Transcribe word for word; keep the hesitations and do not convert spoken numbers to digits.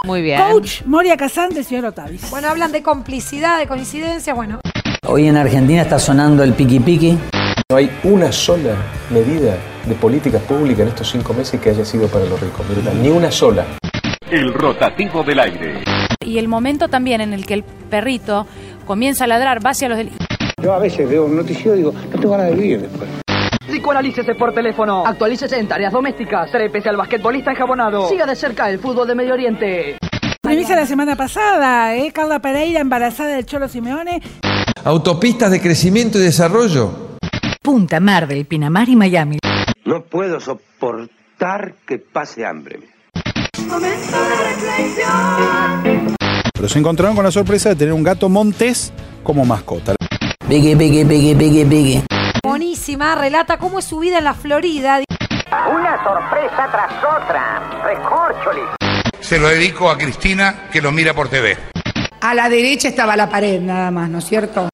Muy bien. Coach Moria Kazan de Ciudad Otavis. Bueno, hablan de complicidad, de coincidencia, bueno. Hoy en Argentina está sonando el piqui piqui. No hay una sola medida de políticas públicas en estos cinco meses que haya sido para los ricos, ¿verdad? Ni una sola. El rotativo del aire. Y el momento también en el que el perrito comienza a ladrar, va hacia los del... Yo a veces veo un noticiero y digo, no tengo ganas de vivir después. Psicoanalícese por teléfono. Actualícese en tareas domésticas. Trépese al basquetbolista enjabonado. Siga de cerca el fútbol de Medio Oriente. Primicia la semana pasada, ¿eh? Carla Pereira embarazada del Cholo Simeone. Autopistas de crecimiento y desarrollo. Punta, Mar del Pinamar y Miami. No puedo soportar que pase hambre. Momento de reflexión. Pero se encontraron con la sorpresa de tener un gato montés como mascota. Pegue, pegue, pegue, pegue, pegue. Buenísima, relata cómo es su vida en la Florida. Una sorpresa tras otra. Recorcholi. Se lo dedico a Cristina, que lo mira por T V. A la derecha estaba la pared, nada más, ¿no es cierto?